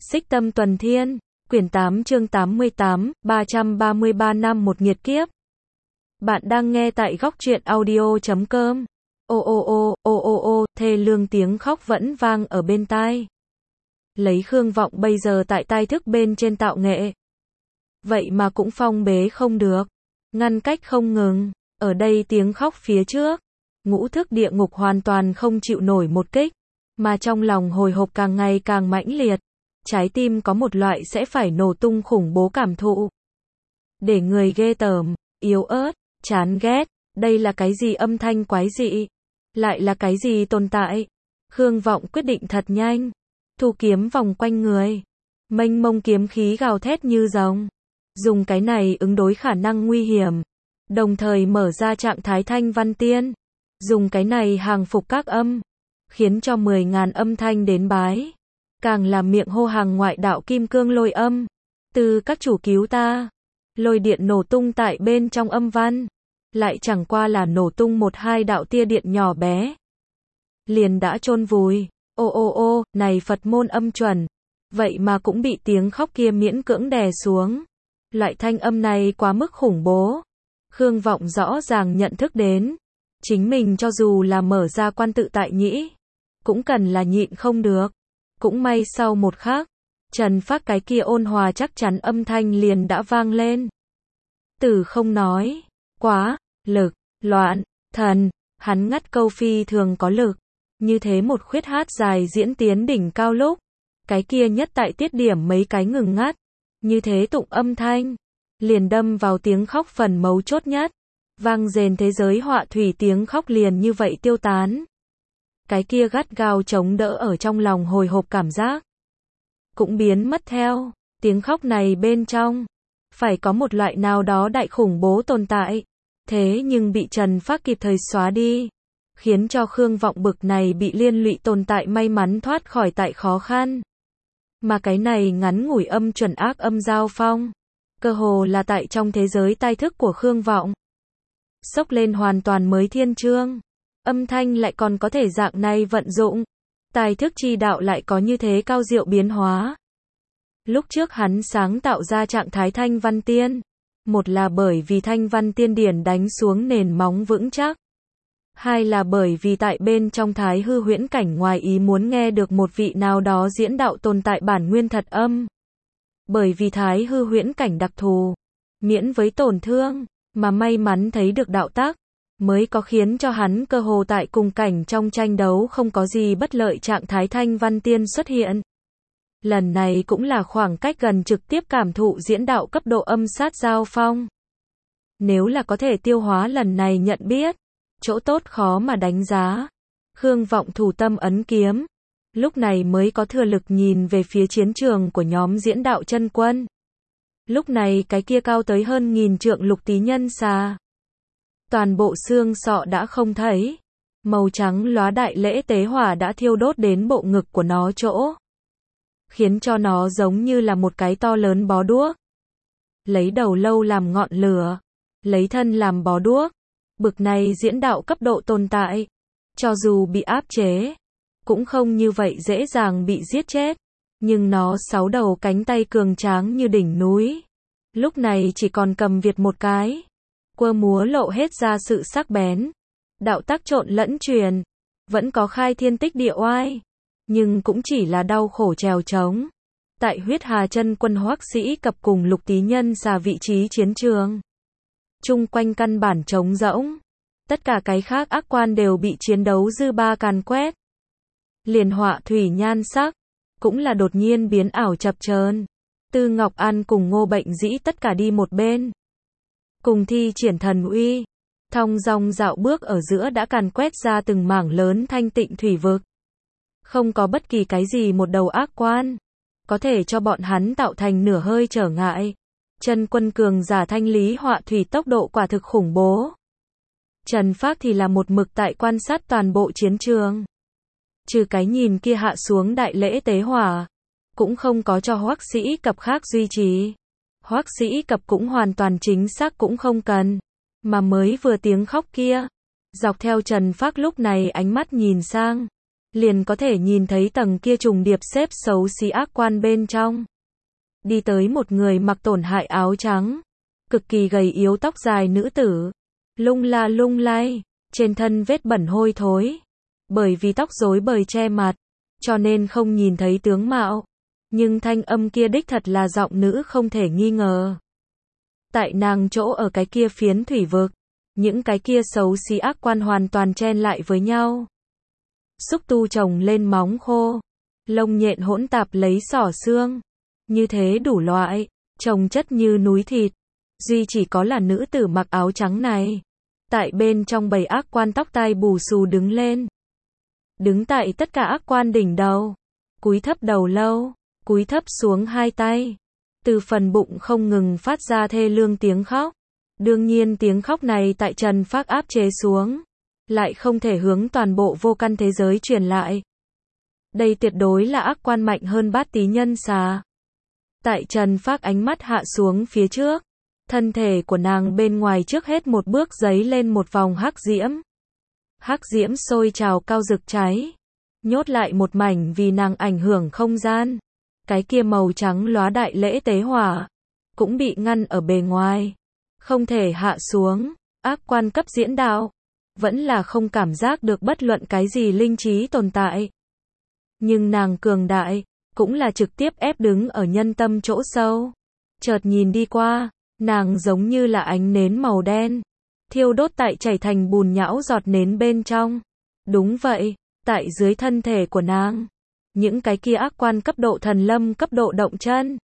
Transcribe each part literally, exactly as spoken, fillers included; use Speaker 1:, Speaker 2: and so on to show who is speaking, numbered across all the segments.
Speaker 1: Xích Tâm Tuần Thiên, quyển tám chương tám mươi tám, ba trăm ba mươi ba năm một nghiệt kiếp. Bạn đang nghe tại góc truyện audio chấm com. Ô ô ô, ô ô ô, thê lương tiếng khóc vẫn vang ở bên tai. Lấy Khương Vọng bây giờ tại tai thức bên trên tạo nghệ. Vậy mà cũng phong bế không được. Ngăn cách không ngừng. Ở đây tiếng khóc phía trước. Ngũ thức địa ngục hoàn toàn không chịu nổi một kích. Mà trong lòng hồi hộp càng ngày càng mãnh liệt. Trái tim có một loại sẽ phải nổ tung khủng bố cảm thụ. Để người ghê tởm, yếu ớt, chán ghét. Đây là cái gì âm thanh quái dị? Lại là cái gì tồn tại? Khương Vọng quyết định thật nhanh. Thu kiếm vòng quanh người. Mênh mông kiếm khí gào thét như rồng. Dùng cái này ứng đối khả năng nguy hiểm. Đồng thời mở ra trạng thái thanh văn tiên. Dùng cái này hàng phục các âm. Khiến cho mười ngàn âm thanh đến bái. Càng làm miệng hô hàng ngoại đạo kim cương lôi âm. Từ các chủ cứu ta. Lôi điện nổ tung tại bên trong âm văn. Lại chẳng qua là nổ tung một hai đạo tia điện nhỏ bé. Liền đã chôn vùi. Ô ô ô, này Phật môn âm chuẩn. Vậy mà cũng bị tiếng khóc kia miễn cưỡng đè xuống. Loại thanh âm này quá mức khủng bố. Khương Vọng rõ ràng nhận thức đến. Chính mình cho dù là mở ra quan tự tại nhĩ. Cũng cần là nhịn không được. Cũng may sau một khắc. Trần Phác cái kia ôn hòa chắc chắn âm thanh liền đã vang lên. Từ không nói. Quá, lực, loạn, thần. Hắn ngắt câu phi thường có lực. Như thế một khuyết hát dài diễn tiến đỉnh cao lúc. Cái kia nhất tại tiết điểm mấy cái ngừng ngắt. Như thế tụng âm thanh. Liền đâm vào tiếng khóc phần mấu chốt nhất. Vang rền thế giới họa thủy tiếng khóc liền như vậy tiêu tán. Cái kia gắt gao chống đỡ ở trong lòng hồi hộp cảm giác. Cũng biến mất theo. Tiếng khóc này bên trong. Phải có một loại nào đó đại khủng bố tồn tại. Thế nhưng bị Trần Phác kịp thời xóa đi. Khiến cho Khương Vọng bực này bị liên lụy tồn tại may mắn thoát khỏi tại khó khăn. Mà cái này ngắn ngủi âm chuẩn ác âm giao phong. Cơ hồ là tại trong thế giới tai thức của Khương Vọng. Xốc lên hoàn toàn mới thiên chương. Âm thanh lại còn có thể dạng này vận dụng. Tài thức chi đạo lại có như thế cao diệu biến hóa. Lúc trước hắn sáng tạo ra trạng thái thanh văn tiên. Một là bởi vì thanh văn tiên điển đánh xuống nền móng vững chắc. Hai là bởi vì tại bên trong thái hư huyễn cảnh ngoài ý muốn nghe được một vị nào đó diễn đạo tồn tại bản nguyên thật âm. Bởi vì thái hư huyễn cảnh đặc thù. Miễn với tổn thương. Mà may mắn thấy được đạo tác. Mới có khiến cho hắn cơ hồ tại cùng cảnh trong tranh đấu không có gì bất lợi trạng thái thanh văn tiên xuất hiện. Lần này cũng là khoảng cách gần trực tiếp cảm thụ diễn đạo cấp độ âm sát giao phong. Nếu là có thể tiêu hóa lần này nhận biết. Chỗ tốt khó mà đánh giá. Khương Vọng thủ tâm ấn kiếm. Lúc này mới có thừa lực nhìn về phía chiến trường của nhóm diễn đạo chân quân. Lúc này cái kia cao tới hơn nghìn trượng lục tí nhân xà. Toàn bộ xương sọ đã không thấy. Màu trắng lóa đại lễ tế hỏa đã thiêu đốt đến bộ ngực của nó chỗ. Khiến cho nó giống như là một cái to lớn bó đuốc. Lấy đầu lâu làm ngọn lửa. Lấy thân làm bó đuốc. Bực này diễn đạo cấp độ tồn tại. Cho dù bị áp chế. Cũng không như vậy dễ dàng bị giết chết. Nhưng nó sáu đầu cánh tay cường tráng như đỉnh núi. Lúc này chỉ còn cầm Việt một cái. Quơ múa lộ hết ra sự sắc bén. Đạo tác trộn lẫn truyền. Vẫn có khai thiên tích địa oai. Nhưng cũng chỉ là đau khổ trèo trống. Tại huyết hà chân quân Hoắc Sĩ Cập cùng lục tí nhân xà vị trí chiến trường. Chung quanh căn bản trống rỗng. Tất cả cái khác ác quan đều bị chiến đấu dư ba càn quét. Liền họa thủy nhan sắc. Cũng là đột nhiên biến ảo chập chờn. Tư Ngọc An cùng Ngô Bệnh Dĩ tất cả đi một bên. Cùng thi triển thần uy. Thong dong dạo bước ở giữa đã càn quét ra từng mảng lớn thanh tịnh thủy vực. Không có bất kỳ cái gì một đầu ác quan. Có thể cho bọn hắn tạo thành nửa hơi trở ngại. Chân quân cường giả thanh lý họa thủy tốc độ quả thực khủng bố. Trần Phác thì là một mực tại quan sát toàn bộ chiến trường. Trừ cái nhìn kia hạ xuống đại lễ tế hỏa. Cũng không có cho Hoắc Sĩ Cập khác duy trì. Hoắc Sĩ Cập cũng hoàn toàn chính xác cũng không cần. Mà mới vừa tiếng khóc kia. Dọc theo Trần Phác lúc này ánh mắt nhìn sang. liền có thể nhìn thấy tầng kia trùng điệp xếp xấu xí ác quan bên trong. Đi tới một người mặc tổn hại áo trắng, cực kỳ gầy yếu tóc dài nữ tử, lung la lung lay, trên thân vết bẩn hôi thối. Bởi vì tóc rối bời che mặt, cho nên không nhìn thấy tướng mạo. Nhưng thanh âm kia đích thật là giọng nữ không thể nghi ngờ. Tại nàng chỗ ở cái kia phiến thủy vực, những cái kia xấu xí ác quan hoàn toàn chen lại với nhau. Xúc tu trồng lên móng khô, lông nhện hỗn tạp lấy xỏ xương, như thế đủ loại, chồng chất như núi thịt. Duy chỉ có là nữ tử mặc áo trắng này, tại bên trong bầy ác quan tóc tai bù xù đứng lên. Đứng tại tất cả ác quan đỉnh đầu, cúi thấp đầu lâu, cúi thấp xuống hai tay. Từ phần bụng không ngừng phát ra thê lương tiếng khóc. Đương nhiên tiếng khóc này tại Trần Phác áp chế xuống, lại không thể hướng toàn bộ vô căn thế giới truyền lại. Đây tuyệt đối là ác quan mạnh hơn Bát Tí Nhân Xà. Tại Trần Phác ánh mắt hạ xuống phía trước, thân thể của nàng bên ngoài trước hết một bước giấy lên một vòng hắc diễm. Hắc diễm sôi trào cao rực cháy, nhốt lại một mảnh vì nàng ảnh hưởng không gian. Cái kia màu trắng lóa đại lễ tế hỏa, cũng bị ngăn ở bề ngoài, không thể hạ xuống. Ác quan cấp diễn đạo, vẫn là không cảm giác được bất luận cái gì linh trí tồn tại. Nhưng nàng cường đại, cũng là trực tiếp ép đứng ở nhân tâm chỗ sâu. Chợt nhìn đi qua, nàng giống như là ánh nến màu đen, thiêu đốt tại chảy thành bùn nhão giọt nến bên trong. Đúng vậy, tại dưới thân thể của nàng, những cái kia ác quan cấp độ thần lâm cấp độ động chân,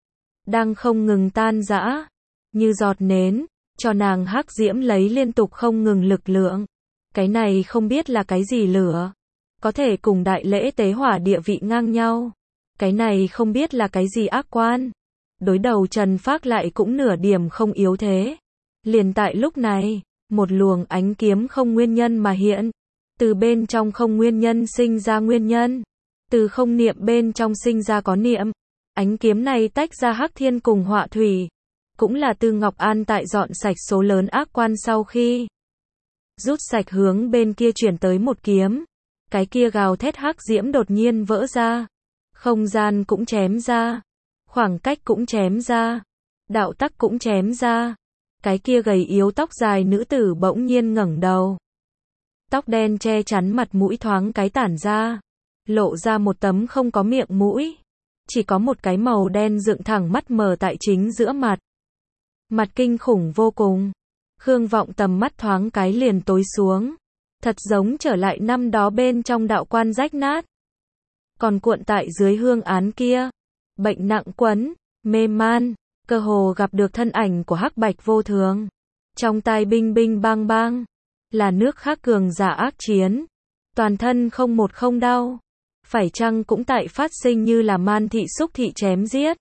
Speaker 1: đang không ngừng tan rã, như giọt nến, cho nàng hắc diễm lấy liên tục không ngừng lực lượng. Cái này không biết là cái gì lửa, có thể cùng đại lễ tế hỏa địa vị ngang nhau. Cái này không biết là cái gì ác quan. Đối đầu Trần Phác lại cũng nửa điểm không yếu thế. Liền tại lúc này, một luồng ánh kiếm không nguyên nhân mà hiện. Từ bên trong không nguyên nhân sinh ra nguyên nhân. Từ không niệm bên trong sinh ra có niệm. Ánh kiếm này tách ra hắc thiên cùng họa thủy. Cũng là Tư Ngọc An tại dọn sạch số lớn ác quan sau khi rút sạch hướng bên kia chuyển tới một kiếm. Cái kia gào thét hắc diễm đột nhiên vỡ ra. Không gian cũng chém ra. Khoảng cách cũng chém ra. Đạo tắc cũng chém ra. Cái kia gầy yếu tóc dài nữ tử bỗng nhiên ngẩng đầu. Tóc đen che chắn mặt mũi thoáng cái tản ra. Lộ ra một tấm không có miệng mũi. Chỉ có một cái màu đen dựng thẳng mắt mờ tại chính giữa mặt. Mặt kinh khủng vô cùng. Khương Vọng tầm mắt thoáng cái liền tối xuống. Thật giống trở lại năm đó bên trong đạo quan rách nát. Còn cuộn tại dưới hương án kia. Bệnh nặng quấn, mê man, cơ hồ gặp được thân ảnh của hắc bạch vô thường. Trong tai binh binh bang bang. Là nước khác cường giả ác chiến. Toàn thân không một không đau. Phải chăng cũng tại phát sinh như là man thị xúc thị chém giết.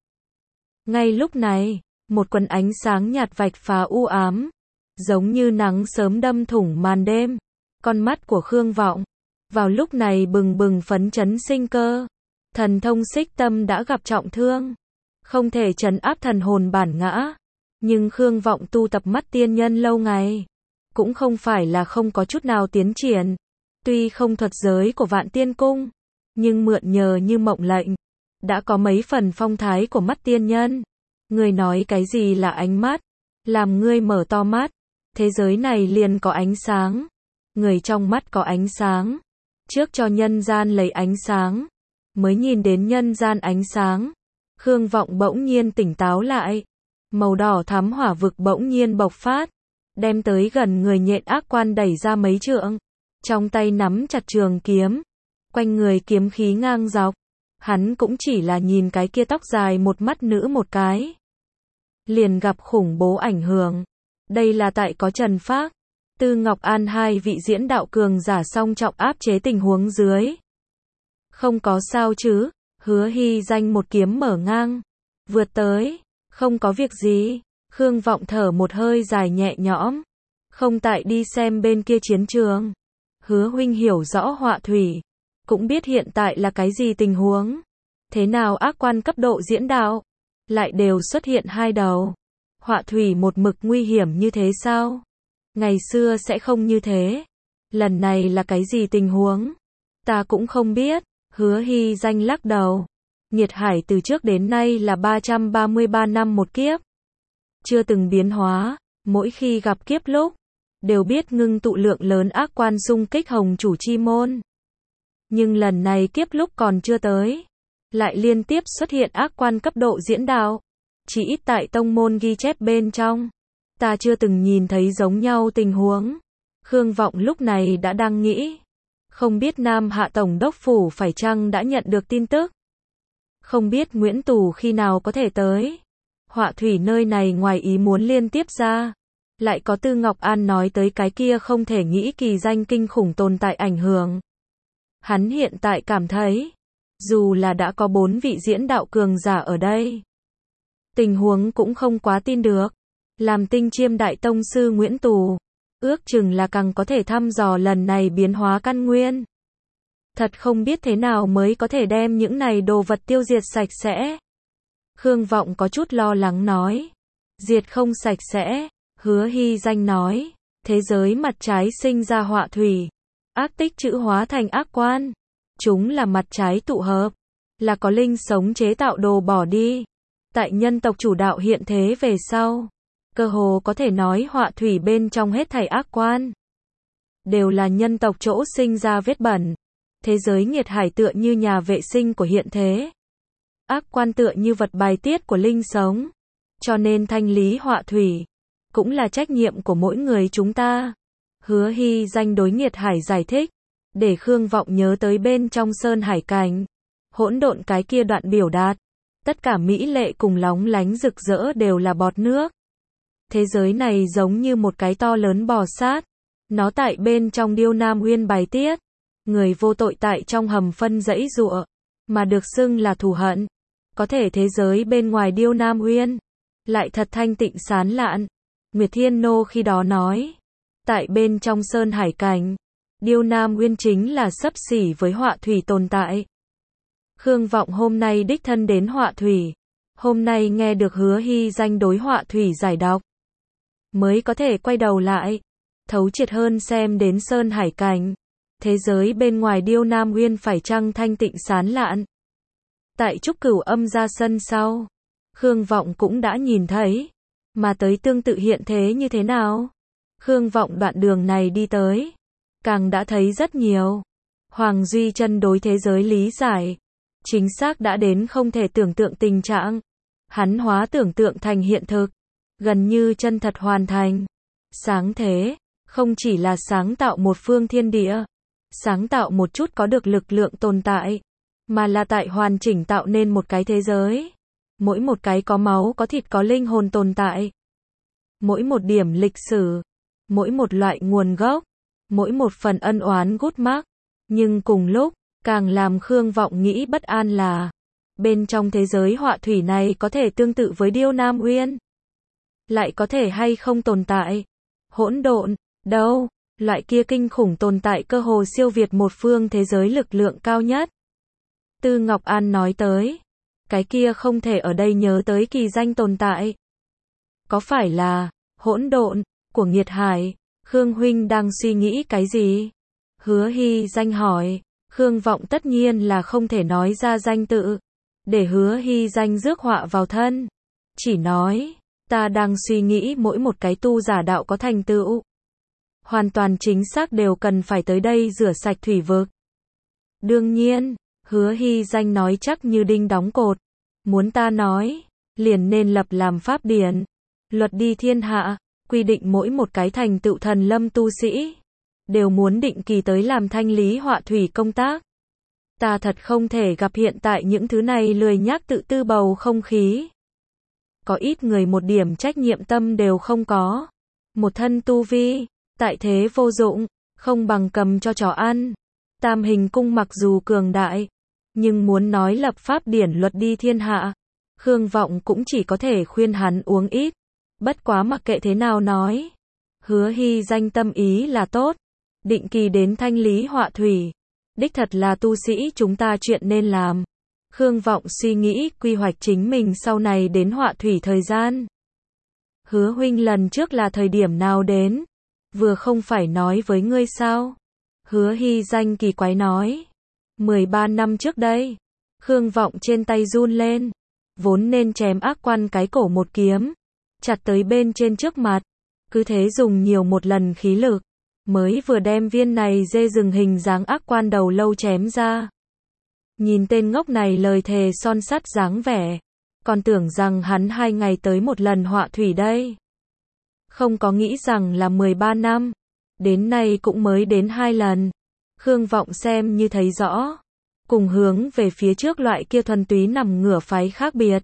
Speaker 1: Ngay lúc này, một quần ánh sáng nhạt vạch phá u ám. Giống như nắng sớm đâm thủng màn đêm. Con mắt của Khương Vọng, vào lúc này bừng bừng phấn chấn sinh cơ. Thần thông xích tâm đã gặp trọng thương. Không thể trấn áp thần hồn bản ngã. Nhưng Khương Vọng tu tập mắt tiên nhân lâu ngày. Cũng không phải là không có chút nào tiến triển. Tuy không thuật giới của Vạn Tiên Cung. Nhưng mượn nhờ như mộng lệnh. Đã có mấy phần phong thái của mắt tiên nhân. Người nói cái gì là ánh mắt. Làm ngươi mở to mắt. Thế giới này liền có ánh sáng. Người trong mắt có ánh sáng. Trước cho nhân gian lấy ánh sáng. Mới nhìn đến nhân gian ánh sáng. Khương Vọng bỗng nhiên tỉnh táo lại. Màu đỏ thắm hỏa vực bỗng nhiên bộc phát. Đem tới gần người nhện ác quan đẩy ra mấy trượng. Trong tay nắm chặt trường kiếm. Quanh người kiếm khí ngang dọc. Hắn cũng chỉ là nhìn cái kia tóc dài một mắt nữ một cái. Liền gặp khủng bố ảnh hưởng. Đây là tại có Trần Phác, Tư Ngọc An hai vị diễn đạo cường giả song trọng áp chế tình huống dưới. Không có sao chứ, Hứa Hy danh một kiếm mở ngang. Vượt tới, không có việc gì. Khương Vọng thở một hơi dài nhẹ nhõm. Không tại đi xem bên kia chiến trường. Hứa huynh hiểu rõ họa thủy. Cũng biết hiện tại là cái gì tình huống. Thế nào ác quan cấp độ diễn đạo. Lại đều xuất hiện hai đầu. Họa thủy một mực nguy hiểm như thế sao? Ngày xưa sẽ không như thế. Lần này là cái gì tình huống? Ta cũng không biết, Hứa Hy Danh lắc đầu. Nghiệt hải từ trước đến nay là ba trăm ba mươi ba năm một kiếp. Chưa từng biến hóa, mỗi khi gặp kiếp lúc, đều biết ngưng tụ lượng lớn ác quan xung kích hồng chủ chi môn. Nhưng lần này kiếp lúc còn chưa tới, lại liên tiếp xuất hiện ác quan cấp độ diễn đạo. Chỉ ít tại tông môn ghi chép bên trong, ta chưa từng nhìn thấy giống nhau tình huống. Khương Vọng lúc này đã đang nghĩ, không biết Nam Hạ Tổng đốc phủ phải chăng đã nhận được tin tức. Không biết Nguyễn Tù khi nào có thể tới. Họa thủy nơi này ngoài ý muốn liên tiếp ra. Lại có Tư Ngọc An nói tới cái kia không thể nghĩ kỳ danh kinh khủng tồn tại ảnh hưởng. Hắn hiện tại cảm thấy, dù là đã có bốn vị diễn đạo cường giả ở đây, tình huống cũng không quá tin được. Làm Tinh Chiêm Đại Tông Sư Nguyễn Tù, ước chừng là càng có thể thăm dò lần này biến hóa căn nguyên. Thật không biết thế nào mới có thể đem những này đồ vật tiêu diệt sạch sẽ. Khương Vọng có chút lo lắng nói. Diệt không sạch sẽ, Hứa Hy Danh nói. Thế giới mặt trái sinh ra họa thủy. Ác tích chữ hóa thành ác quan. Chúng là mặt trái tụ hợp. Là có linh sống chế tạo đồ bỏ đi. Tại nhân tộc chủ đạo hiện thế về sau. Cơ hồ có thể nói họa thủy bên trong hết thảy ác quan. Đều là nhân tộc chỗ sinh ra vết bẩn. Thế giới nghiệt hải tựa như nhà vệ sinh của hiện thế. Ác quan tựa như vật bài tiết của linh sống. Cho nên thanh lý họa thủy cũng là trách nhiệm của mỗi người chúng ta. Hứa Hy Danh đối nghiệt hải giải thích, để Khương Vọng nhớ tới bên trong sơn hải cảnh. Hỗn độn cái kia đoạn biểu đạt. Tất cả mỹ lệ cùng lóng lánh rực rỡ đều là bọt nước. Thế giới này giống như một cái to lớn bò sát. Nó tại bên trong Điêu Nam Uyên bài tiết. Người vô tội tại trong hầm phân dãy giụa, mà được xưng là thù hận. Có thể thế giới bên ngoài Điêu Nam Uyên lại thật thanh tịnh sán lạn. Nguyệt Thiên Nô khi đó nói, tại bên trong sơn hải cảnh, Điêu Nam Uyên chính là xấp xỉ với họa thủy tồn tại. Khương Vọng hôm nay đích thân đến họa thủy, hôm nay nghe được Hứa Hy Danh đối họa thủy giải đọc, mới có thể quay đầu lại, thấu triệt hơn xem đến sơn hải cảnh. Thế giới bên ngoài Điêu Nam Uyên phải chăng thanh tịnh sán lạn. Tại Trúc Cửu Âm ra sân sau, Khương Vọng cũng đã nhìn thấy, mà tới tương tự hiện thế như thế nào. Khương Vọng đoạn đường này đi tới, càng đã thấy rất nhiều. Hoàng Duy Chân đối thế giới lý giải, chính xác đã đến không thể tưởng tượng tình trạng. Hắn hóa tưởng tượng thành hiện thực, gần như chân thật hoàn thành. Sáng thế, không chỉ là sáng tạo một phương thiên địa, sáng tạo một chút có được lực lượng tồn tại, mà là tại hoàn chỉnh tạo nên một cái thế giới. Mỗi một cái có máu có thịt có linh hồn tồn tại. Mỗi một điểm lịch sử, mỗi một loại nguồn gốc, mỗi một phần ân oán gút mắc. Nhưng cùng lúc, càng làm Khương Vọng nghĩ bất an là, bên trong thế giới họa thủy này có thể tương tự với Điêu Nam Uyên. Lại có thể hay không tồn tại. Hỗn độn, đâu, loại kia kinh khủng tồn tại cơ hồ siêu việt một phương thế giới lực lượng cao nhất. Tư Ngọc An nói tới, cái kia không thể ở đây nhớ tới kỳ danh tồn tại. Có phải là, hỗn độn, của nghiệt hải? Khương huynh đang suy nghĩ cái gì? Hứa Hy Danh hỏi. Khương Vọng tất nhiên là không thể nói ra danh tự, để Hứa Hy Danh rước họa vào thân. Chỉ nói, ta đang suy nghĩ mỗi một cái tu giả đạo có thành tựu, hoàn toàn chính xác đều cần phải tới đây rửa sạch thủy vực. Đương nhiên, Hứa Hy Danh nói chắc như đinh đóng cột. Muốn ta nói, liền nên lập làm pháp điển, luật đi thiên hạ, quy định mỗi một cái thành tựu thần lâm tu sĩ, đều muốn định kỳ tới làm thanh lý họa thủy công tác. Ta thật không thể gặp hiện tại những thứ này lười nhác tự tư bầu không khí. Có ít người một điểm trách nhiệm tâm đều không có. Một thân tu vi, tại thế vô dụng, không bằng cầm cho chó ăn. Tam hình cung mặc dù cường đại, nhưng muốn nói lập pháp điển luật đi thiên hạ, Khương Vọng cũng chỉ có thể khuyên hắn uống ít. Bất quá mặc kệ thế nào nói, Hứa Hy Danh tâm ý là tốt, định kỳ đến thanh lý họa thủy, đích thật là tu sĩ chúng ta chuyện nên làm. Khương Vọng suy nghĩ quy hoạch chính mình sau này đến họa thủy thời gian. Hứa huynh lần trước là thời điểm nào đến? Vừa không phải nói với ngươi sao? Hứa Hy Danh kỳ quái nói. mười ba năm trước đây, Khương Vọng trên tay run lên, vốn nên chém ác quan cái cổ một kiếm, chặt tới bên trên trước mặt, cứ thế dùng nhiều một lần khí lực, mới vừa đem viên này dê rừng hình dáng ác quan đầu lâu chém ra. Nhìn tên ngốc này lời thề son sắt dáng vẻ, còn tưởng rằng hắn hai ngày tới một lần họa thủy đây. Không có nghĩ rằng là mười ba năm, đến nay cũng mới đến hai lần. Khương Vọng xem như thấy rõ, cùng hướng về phía trước loại kia thuần túy nằm ngửa phái khác biệt.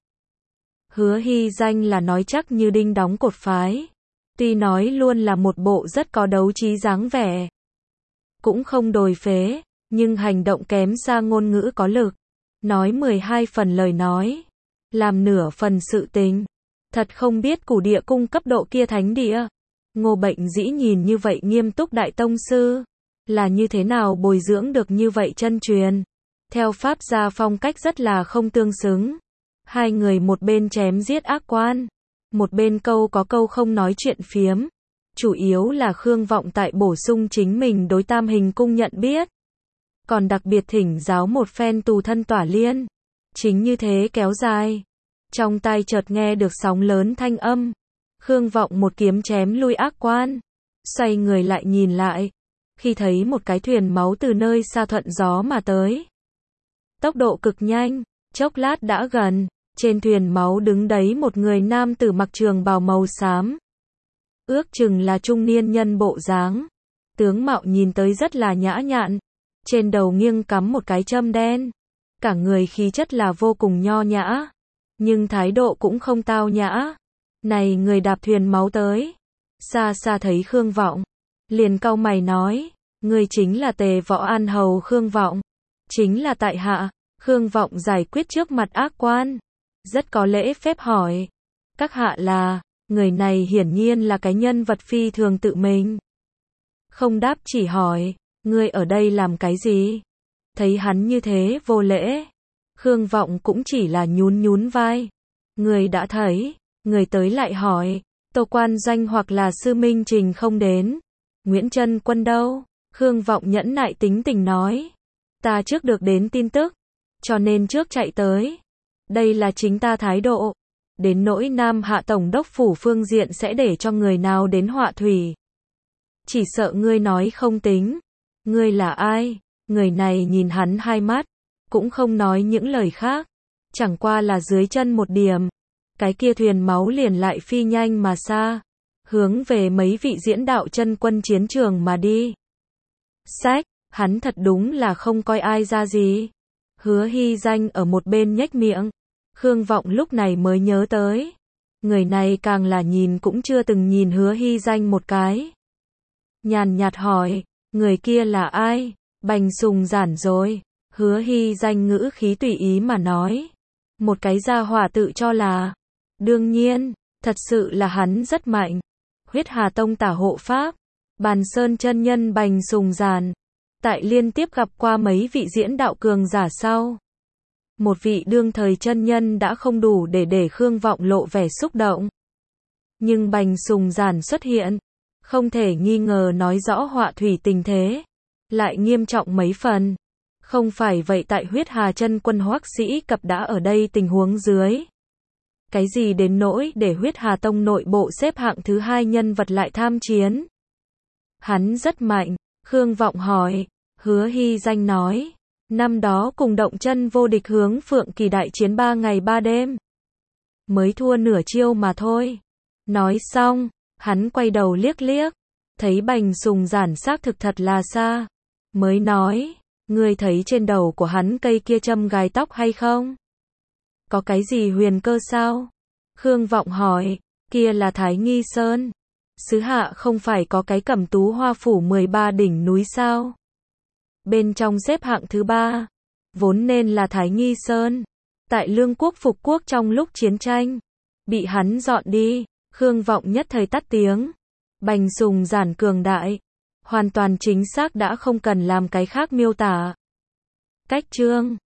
Speaker 1: Hứa Hy Danh là nói chắc như đinh đóng cột phái, tuy nói luôn là một bộ rất có đấu trí dáng vẻ, cũng không đồi phế, nhưng hành động kém xa ngôn ngữ có lực, nói mười hai phần lời nói, làm nửa phần sự tình. Thật không biết cửu địa cung cấp độ kia thánh địa. Ngô Bệnh Dĩ nhìn như vậy nghiêm túc đại tông sư, là như thế nào bồi dưỡng được như vậy chân truyền. Theo pháp gia phong cách rất là không tương xứng. Hai người một bên chém giết ác quan, một bên câu có câu không nói chuyện phiếm. Chủ yếu là Khương Vọng tại bổ sung chính mình đối tam hình cung nhận biết. Còn đặc biệt thỉnh giáo một phen tù thân tỏa liên. Chính như thế kéo dài. Trong tai chợt nghe được sóng lớn thanh âm. Khương Vọng một kiếm chém lui ác quan. Xoay người lại nhìn lại. Khi thấy một cái thuyền máu từ nơi xa thuận gió mà tới. Tốc độ cực nhanh, chốc lát đã gần. Trên thuyền máu đứng đấy một người nam tử mặc trường bào màu xám. Ước chừng là trung niên nhân bộ dáng. Tướng mạo nhìn tới rất là nhã nhặn. Trên đầu nghiêng cắm một cái châm đen. Cả người khí chất là vô cùng nho nhã. Nhưng thái độ cũng không tao nhã. Này người đạp thuyền máu tới. Xa xa thấy Khương Vọng. Liền cau mày nói. Người chính là Tề Võ An Hầu Khương Vọng. Chính là tại hạ. Khương Vọng giải quyết trước mặt ác quan. Rất có lễ phép hỏi. Các hạ là. Người này hiển nhiên là cái nhân vật phi thường tự mình. Không đáp chỉ hỏi. Ngươi ở đây làm cái gì? Thấy hắn như thế vô lễ. Khương Vọng cũng chỉ là nhún nhún vai. Người đã thấy. Người tới lại hỏi. Tô Quan Doanh hoặc là Sư Minh Trình không đến. Nguyễn Trân Quân đâu? Khương Vọng nhẫn nại tính tình nói. Ta trước được đến tin tức. Cho nên trước chạy tới. Đây là chính ta thái độ. Đến nỗi Nam Hạ Tổng đốc phủ phương diện sẽ để cho người nào đến họa thủy. Chỉ sợ ngươi nói không tính. Ngươi là ai? Người này nhìn hắn hai mắt. Cũng không nói những lời khác. Chẳng qua là dưới chân một điểm. Cái kia thuyền máu liền lại phi nhanh mà xa. Hướng về mấy vị diễn đạo chân quân chiến trường mà đi. Sách, hắn thật đúng là không coi ai ra gì. Hứa Hy Danh ở một bên nhếch miệng. Khương Vọng lúc này mới nhớ tới. Người này càng là nhìn cũng chưa từng nhìn Hứa Hy Danh một cái. Nhàn nhạt hỏi, người kia là ai? Bành Sùng Giản rồi. Hứa Hy Danh ngữ khí tùy ý mà nói. Một cái gia hỏa tự cho là. Đương nhiên, thật sự là hắn rất mạnh. Huyết Hà Tông tả hộ pháp. Bàn Sơn chân nhân Bành Sùng Giản. Tại liên tiếp gặp qua mấy vị diễn đạo cường giả sau. Một vị đương thời chân nhân đã không đủ để để Khương Vọng lộ vẻ xúc động. Nhưng Bành Sùng Giản xuất hiện. Không thể nghi ngờ nói rõ họa thủy tình thế. Lại nghiêm trọng mấy phần. Không phải vậy tại Huyết Hà chân quân Hoắc Sĩ Cập đã ở đây tình huống dưới. Cái gì đến nỗi để Huyết Hà Tông nội bộ xếp hạng thứ hai nhân vật lại tham chiến. Hắn rất mạnh. Khương Vọng hỏi. Hứa Hy Danh nói. Năm đó cùng động chân vô địch hướng Phượng Kỳ đại chiến ba ngày ba đêm. Mới thua nửa chiêu mà thôi. Nói xong, hắn quay đầu liếc liếc. Thấy Bành Sùng Giản xác thực thật là xa. Mới nói. Ngươi thấy trên đầu của hắn cây kia châm gài tóc hay không? Có cái gì huyền cơ sao? Khương Vọng hỏi. Kia là Thái Nghi Sơn. Sứ hạ không phải có cái Cẩm Tú Hoa phủ mười ba đỉnh núi sao? Bên trong xếp hạng thứ ba. Vốn nên là Thái Nghi Sơn. Tại Lương quốc phục quốc trong lúc chiến tranh. Bị hắn dọn đi. Khương Vọng nhất thời tắt tiếng. Bành Sùng Giản cường đại. Hoàn toàn chính xác đã không cần làm cái khác miêu tả. Cách chương